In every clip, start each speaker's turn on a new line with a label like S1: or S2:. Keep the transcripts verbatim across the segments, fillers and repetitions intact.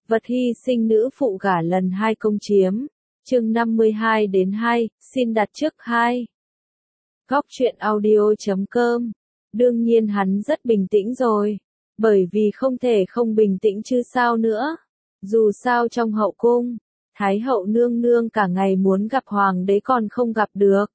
S1: Vật hy sinh nữ phụ gả lần hai công chiếm. Chương năm mươi hai đến hai, xin đặt trước hai. Góc truyện audio chấm com. Đương nhiên hắn rất bình tĩnh rồi. Bởi vì không thể không bình tĩnh chứ sao nữa. Dù sao trong hậu cung, Thái hậu nương nương cả ngày muốn gặp hoàng đế còn không gặp được.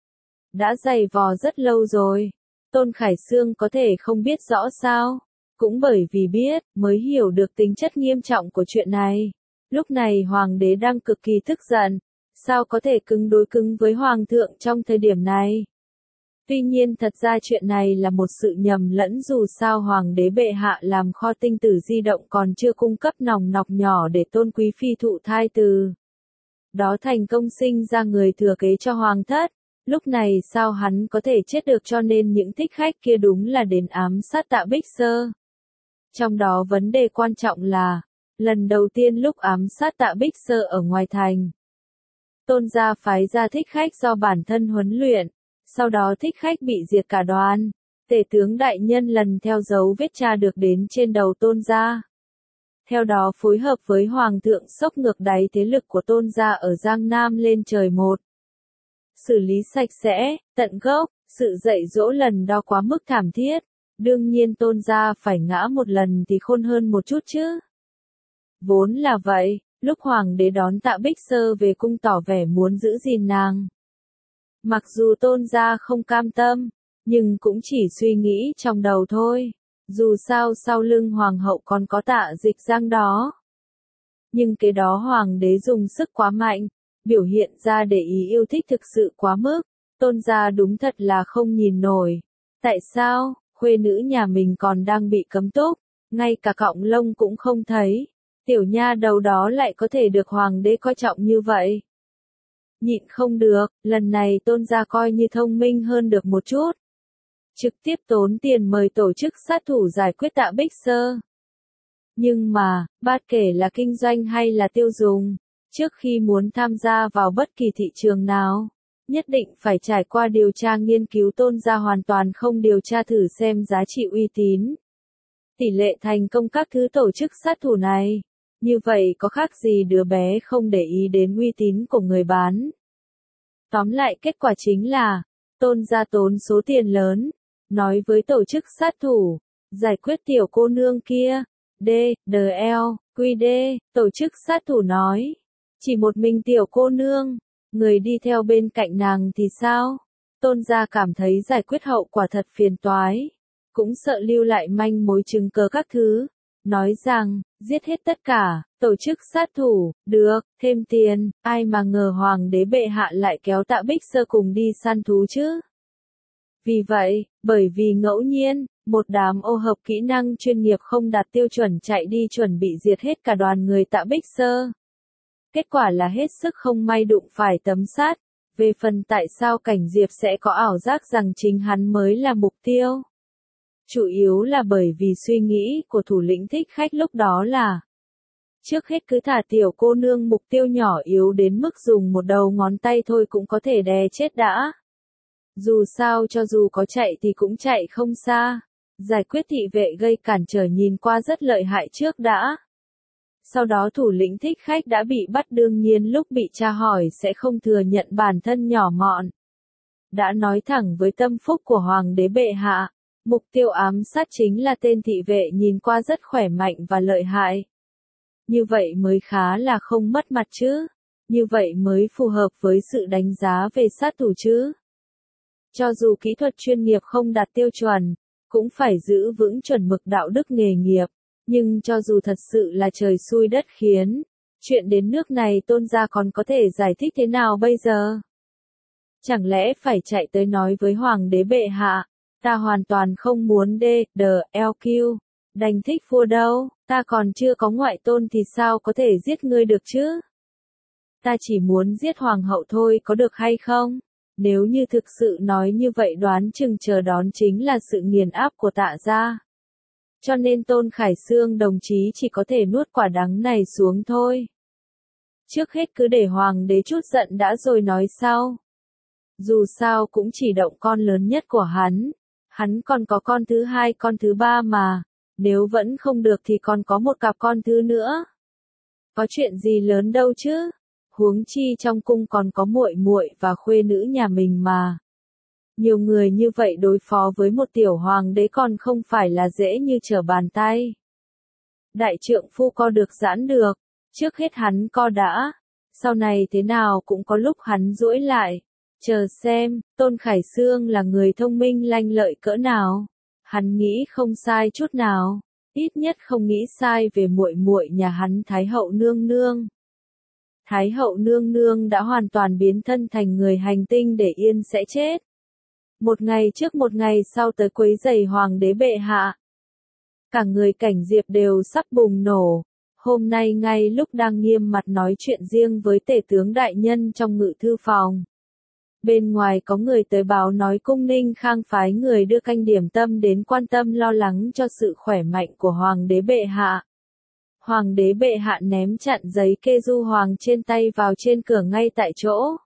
S1: Đã giày vò rất lâu rồi. Tôn Khải Sương có thể không biết rõ sao. Cũng bởi vì biết, mới hiểu được tính chất nghiêm trọng của chuyện này. Lúc này hoàng đế đang cực kỳ tức giận. Sao có thể cứng đối cứng với hoàng thượng trong thời điểm này? Tuy nhiên thật ra chuyện này là một sự nhầm lẫn, dù sao hoàng đế bệ hạ làm kho tinh tử di động còn chưa cung cấp nòng nọc nhỏ để Tôn quý phi thụ thai từ đó thành công sinh ra người thừa kế cho hoàng thất. Lúc này sao hắn có thể chết được, cho nên những thích khách kia đúng là đến ám sát Tạ Bích Sơ. Trong đó vấn đề quan trọng là, lần đầu tiên lúc ám sát Tạ Bích Sơ ở ngoài thành, Tôn gia phái ra thích khách do bản thân huấn luyện, sau đó thích khách bị diệt cả đoàn. Tể tướng đại nhân lần theo dấu vết tra được đến trên đầu Tôn gia. Theo đó phối hợp với hoàng thượng xốc ngược đáy thế lực của Tôn gia ở Giang Nam lên trời một. Xử lý sạch sẽ, tận gốc, sự dạy dỗ lần đó quá mức thảm thiết. Đương nhiên Tôn gia phải ngã một lần thì khôn hơn một chút chứ. Vốn là vậy, lúc hoàng đế đón Tạ Bích Sơ về cung tỏ vẻ muốn giữ gìn nàng. Mặc dù Tôn gia không cam tâm, nhưng cũng chỉ suy nghĩ trong đầu thôi. Dù sao sau lưng hoàng hậu còn có Tạ Dịch Giang đó. Nhưng cái đó hoàng đế dùng sức quá mạnh, biểu hiện ra để ý yêu thích thực sự quá mức. Tôn gia đúng thật là không nhìn nổi. Tại sao, khuê nữ nhà mình còn đang bị cấm túc, ngay cả cọng lông cũng không thấy. Tiểu nha đầu đó lại có thể được hoàng đế coi trọng như vậy. Nhịn không được, lần này Tôn gia coi như thông minh hơn được một chút. Trực tiếp tốn tiền mời tổ chức sát thủ giải quyết Tạ Bích Sơ. Nhưng mà, bất kể là kinh doanh hay là tiêu dùng, trước khi muốn tham gia vào bất kỳ thị trường nào, nhất định phải trải qua điều tra nghiên cứu. Tôn gia hoàn toàn không điều tra thử xem giá trị, uy tín, tỷ lệ thành công các thứ tổ chức sát thủ này. Như vậy có khác gì đứa bé không để ý đến uy tín của người bán. Tóm lại kết quả chính là, Tôn gia tốn số tiền lớn, nói với tổ chức sát thủ, giải quyết tiểu cô nương kia. D, D L, Q D, tổ chức sát thủ nói, chỉ một mình tiểu cô nương, người đi theo bên cạnh nàng thì sao? Tôn gia cảm thấy giải quyết hậu quả thật phiền toái, cũng sợ lưu lại manh mối chứng cớ các thứ. Nói rằng, giết hết tất cả, tổ chức sát thủ, được, thêm tiền, ai mà ngờ hoàng đế bệ hạ lại kéo Tạ Bích Sơ cùng đi săn thú chứ. Vì vậy, bởi vì ngẫu nhiên, một đám ô hợp kỹ năng chuyên nghiệp không đạt tiêu chuẩn chạy đi chuẩn bị diệt hết cả đoàn người Tạ Bích Sơ. Kết quả là hết sức không may đụng phải tấm sắt. Về phần tại sao Cảnh Diệp sẽ có ảo giác rằng chính hắn mới là mục tiêu, chủ yếu là bởi vì suy nghĩ của thủ lĩnh thích khách lúc đó là, trước hết cứ thả tiểu cô nương mục tiêu nhỏ yếu đến mức dùng một đầu ngón tay thôi cũng có thể đè chết đã. Dù sao cho dù có chạy thì cũng chạy không xa. Giải quyết thị vệ gây cản trở nhìn qua rất lợi hại trước đã. Sau đó thủ lĩnh thích khách đã bị bắt, đương nhiên lúc bị tra hỏi sẽ không thừa nhận bản thân nhỏ mọn. Đã nói thẳng với tâm phúc của hoàng đế bệ hạ, mục tiêu ám sát chính là tên thị vệ nhìn qua rất khỏe mạnh và lợi hại. Như vậy mới khá là không mất mặt chứ. Như vậy mới phù hợp với sự đánh giá về sát thủ chứ. Cho dù kỹ thuật chuyên nghiệp không đạt tiêu chuẩn, cũng phải giữ vững chuẩn mực đạo đức nghề nghiệp. Nhưng cho dù thật sự là trời xui đất khiến, chuyện đến nước này Tôn gia còn có thể giải thích thế nào bây giờ? Chẳng lẽ phải chạy tới nói với hoàng đế bệ hạ, ta hoàn toàn không muốn D, D, L, Q, đành thích vua đâu, ta còn chưa có ngoại tôn thì sao có thể giết ngươi được chứ? Ta chỉ muốn giết hoàng hậu thôi, có được hay không? Nếu như thực sự nói như vậy đoán chừng chờ đón chính là sự nghiền áp của Tạ gia. Cho nên Tôn Khải Sương đồng chí chỉ có thể nuốt quả đắng này xuống thôi. Trước hết cứ để hoàng đế chút giận đã rồi nói sau. Dù sao cũng chỉ động con lớn nhất của hắn. Hắn còn có con thứ hai, con thứ ba mà. Nếu vẫn không được thì còn có một cặp con thứ nữa. Có chuyện gì lớn đâu chứ? Huống chi trong cung còn có muội muội và khuê nữ nhà mình mà. Nhiều người như vậy đối phó với một tiểu hoàng đế còn không phải là dễ như trở bàn tay. Đại trượng phu co được giãn được, trước hết hắn co đã, sau này thế nào cũng có lúc hắn duỗi lại. Chờ xem, Tôn Khải Xương là người thông minh lanh lợi cỡ nào. Hắn nghĩ không sai chút nào, ít nhất không nghĩ sai về muội muội nhà hắn Thái hậu nương nương. Thái hậu nương nương đã hoàn toàn biến thân thành người hành tinh để yên sẽ chết. Một ngày trước một ngày sau tới quấy rầy hoàng đế bệ hạ. Cả người Cảnh Diệp đều sắp bùng nổ. Hôm nay ngay lúc đang nghiêm mặt nói chuyện riêng với tể tướng đại nhân trong ngự thư phòng. Bên ngoài có người tới báo nói cung Ninh Khang phái người đưa canh điểm tâm đến quan tâm lo lắng cho sự khỏe mạnh của hoàng đế bệ hạ. Hoàng đế bệ hạ ném chặn giấy kê du hoàng trên tay vào trên cửa ngay tại chỗ.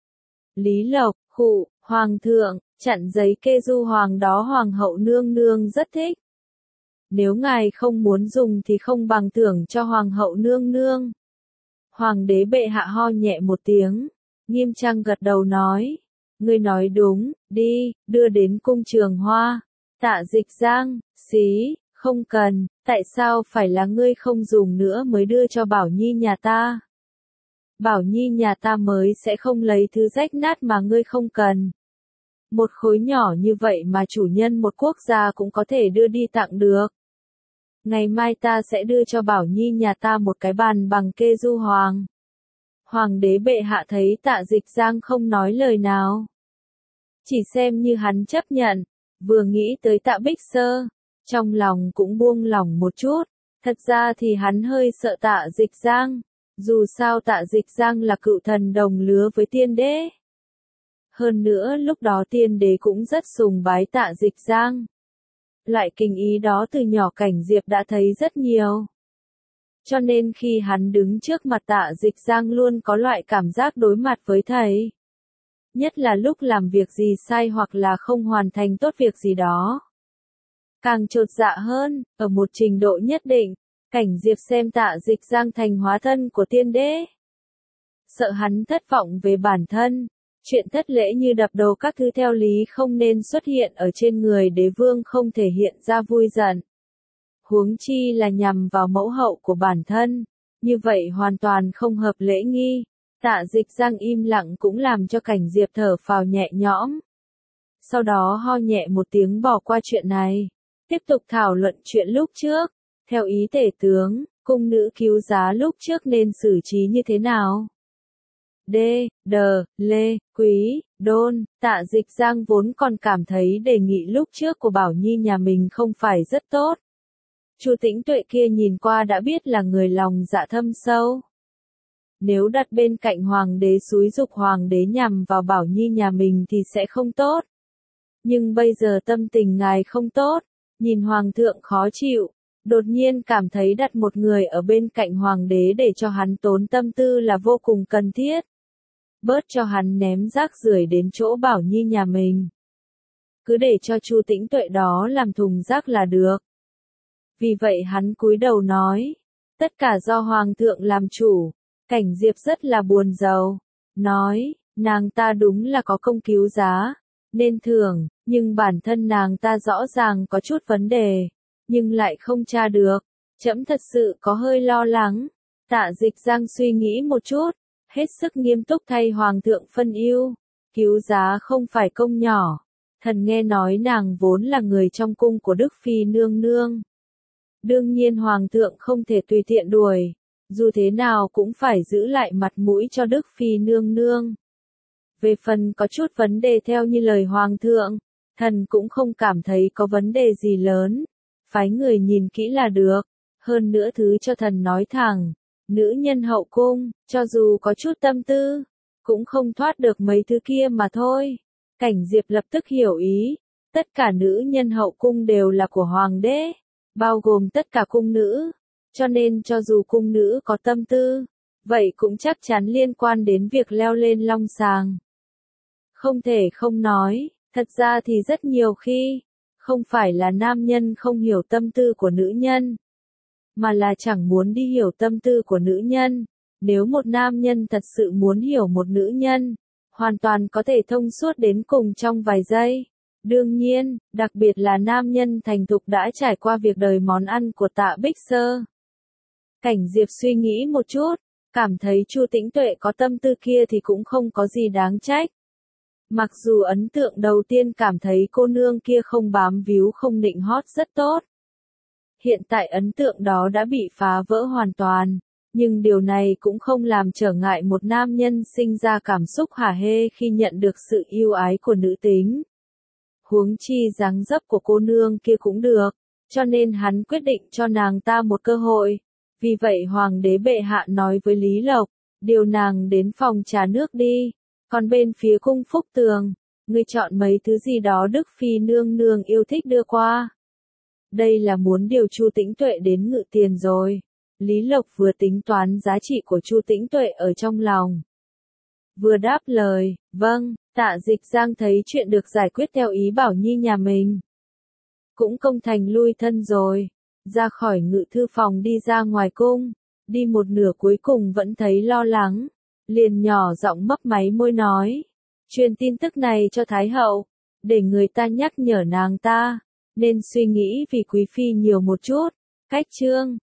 S1: Lý Lộc, khụ, hoàng thượng, chặn giấy kê du hoàng đó hoàng hậu nương nương rất thích. Nếu ngài không muốn dùng thì không bằng thưởng cho hoàng hậu nương nương. Hoàng đế bệ hạ ho nhẹ một tiếng, nghiêm trang gật đầu nói, ngươi nói đúng, đi, đưa đến cung Trường Hoa. Tạ Dịch Giang, xí, không cần, tại sao phải là ngươi không dùng nữa mới đưa cho Bảo Nhi nhà ta? Bảo Nhi nhà ta mới sẽ không lấy thứ rách nát mà ngươi không cần. Một khối nhỏ như vậy mà chủ nhân một quốc gia cũng có thể đưa đi tặng được. Ngày mai ta sẽ đưa cho Bảo Nhi nhà ta một cái bàn bằng kê du hoàng. Hoàng đế bệ hạ thấy Tạ Dịch Giang không nói lời nào. Chỉ xem như hắn chấp nhận, vừa nghĩ tới Tạ Bích Sơ, trong lòng cũng buông lỏng một chút. Thật ra thì hắn hơi sợ Tạ Dịch Giang, dù sao Tạ Dịch Giang là cựu thần đồng lứa với tiên đế. Hơn nữa lúc đó tiên đế cũng rất sùng bái Tạ Dịch Giang. Loại kinh ý đó từ nhỏ Cảnh Diệp đã thấy rất nhiều. Cho nên khi hắn đứng trước mặt Tạ Dịch Giang luôn có loại cảm giác đối mặt với thầy. Nhất là lúc làm việc gì sai hoặc là không hoàn thành tốt việc gì đó. Càng chột dạ hơn, ở một trình độ nhất định, Cảnh Diệp xem Tạ Dịch Giang thành hóa thân của tiên đế. Sợ hắn thất vọng về bản thân. Chuyện thất lễ như đập đầu các thứ theo lý không nên xuất hiện ở trên người đế vương không thể hiện ra vui giận. Huống chi là nhằm vào mẫu hậu của bản thân, như vậy hoàn toàn không hợp lễ nghi. Tạ Dịch Giang im lặng cũng làm cho Cảnh Diệp thở phào nhẹ nhõm. Sau đó ho nhẹ một tiếng bỏ qua chuyện này, tiếp tục thảo luận chuyện lúc trước. Theo ý tể tướng, cung nữ cứu giá lúc trước nên xử trí như thế nào? D, D, Lê, Quý, Đôn, Tạ Dịch Giang vốn còn cảm thấy đề nghị lúc trước của Bảo Nhi nhà mình không phải rất tốt. Chu Tĩnh Tuệ kia nhìn qua đã biết là người lòng dạ thâm sâu. Nếu đặt bên cạnh hoàng đế xúi giục hoàng đế nhằm vào Bảo Nhi nhà mình thì sẽ không tốt. Nhưng bây giờ tâm tình ngài không tốt, nhìn hoàng thượng khó chịu, đột nhiên cảm thấy đặt một người ở bên cạnh hoàng đế để cho hắn tốn tâm tư là vô cùng cần thiết. Bớt cho hắn ném rác rưởi đến chỗ Bảo Nhi nhà mình. Cứ để cho Chu Tĩnh Tuệ đó làm thùng rác là được. Vì vậy hắn cúi đầu nói, tất cả do hoàng thượng làm chủ. Cảnh Diệp rất là buồn rầu, nói, nàng ta đúng là có công cứu giá, nên thưởng, nhưng bản thân nàng ta rõ ràng có chút vấn đề, nhưng lại không tra được. Trẫm thật sự có hơi lo lắng. Tạ Dịch Giang suy nghĩ một chút, hết sức nghiêm túc thay hoàng thượng phân ưu. Cứu giá không phải công nhỏ. Thần nghe nói nàng vốn là người trong cung của Đức Phi nương nương. Đương nhiên hoàng thượng không thể tùy tiện đuổi. Dù thế nào cũng phải giữ lại mặt mũi cho Đức Phi nương nương. Về phần có chút vấn đề theo như lời hoàng thượng, thần cũng không cảm thấy có vấn đề gì lớn. Phái người nhìn kỹ là được. Hơn nữa thứ cho thần nói thẳng, nữ nhân hậu cung, cho dù có chút tâm tư, cũng không thoát được mấy thứ kia mà thôi. Cảnh Diệp lập tức hiểu ý, tất cả nữ nhân hậu cung đều là của hoàng đế, bao gồm tất cả cung nữ, cho nên cho dù cung nữ có tâm tư, vậy cũng chắc chắn liên quan đến việc leo lên long sàng. Không thể không nói, thật ra thì rất nhiều khi, không phải là nam nhân không hiểu tâm tư của nữ nhân. mà là chẳng muốn đi hiểu tâm tư của nữ nhân. Nếu một nam nhân thật sự muốn hiểu một nữ nhân, hoàn toàn có thể thông suốt đến cùng trong vài giây. Đương nhiên, đặc biệt là nam nhân thành thục đã trải qua việc đời món ăn của Tạ Bích Sơ. Cảnh Diệp suy nghĩ một chút, cảm thấy Chu Tĩnh Tuệ có tâm tư kia thì cũng không có gì đáng trách. Mặc dù ấn tượng đầu tiên cảm thấy cô nương kia không bám víu không nịnh hót rất tốt. Hiện tại ấn tượng đó đã bị phá vỡ hoàn toàn, nhưng điều này cũng không làm trở ngại một nam nhân sinh ra cảm xúc hả hê khi nhận được sự yêu ái của nữ tính. Huống chi dáng dấp của cô nương kia cũng được, cho nên hắn quyết định cho nàng ta một cơ hội. Vì vậy hoàng đế bệ hạ nói với Lý Lộc, điều nàng đến phòng trà nước đi, còn bên phía cung Phúc Tường, ngươi chọn mấy thứ gì đó Đức Phi nương nương yêu thích đưa qua. Đây là muốn điều Chu Tĩnh Tuệ đến ngự tiền rồi. Lý Lộc vừa tính toán giá trị của Chu Tĩnh Tuệ ở trong lòng, vừa đáp lời, vâng. Tạ Dịch Giang thấy chuyện được giải quyết theo ý Bảo Nhi nhà mình, cũng công thành lui thân rồi, ra khỏi ngự thư phòng đi ra ngoài cung, đi một nửa cuối cùng vẫn thấy lo lắng, liền nhỏ giọng mấp máy môi nói, truyền tin tức này cho Thái hậu, để người ta nhắc nhở nàng ta, nên suy nghĩ vì quý phi nhiều một chút. Cách chương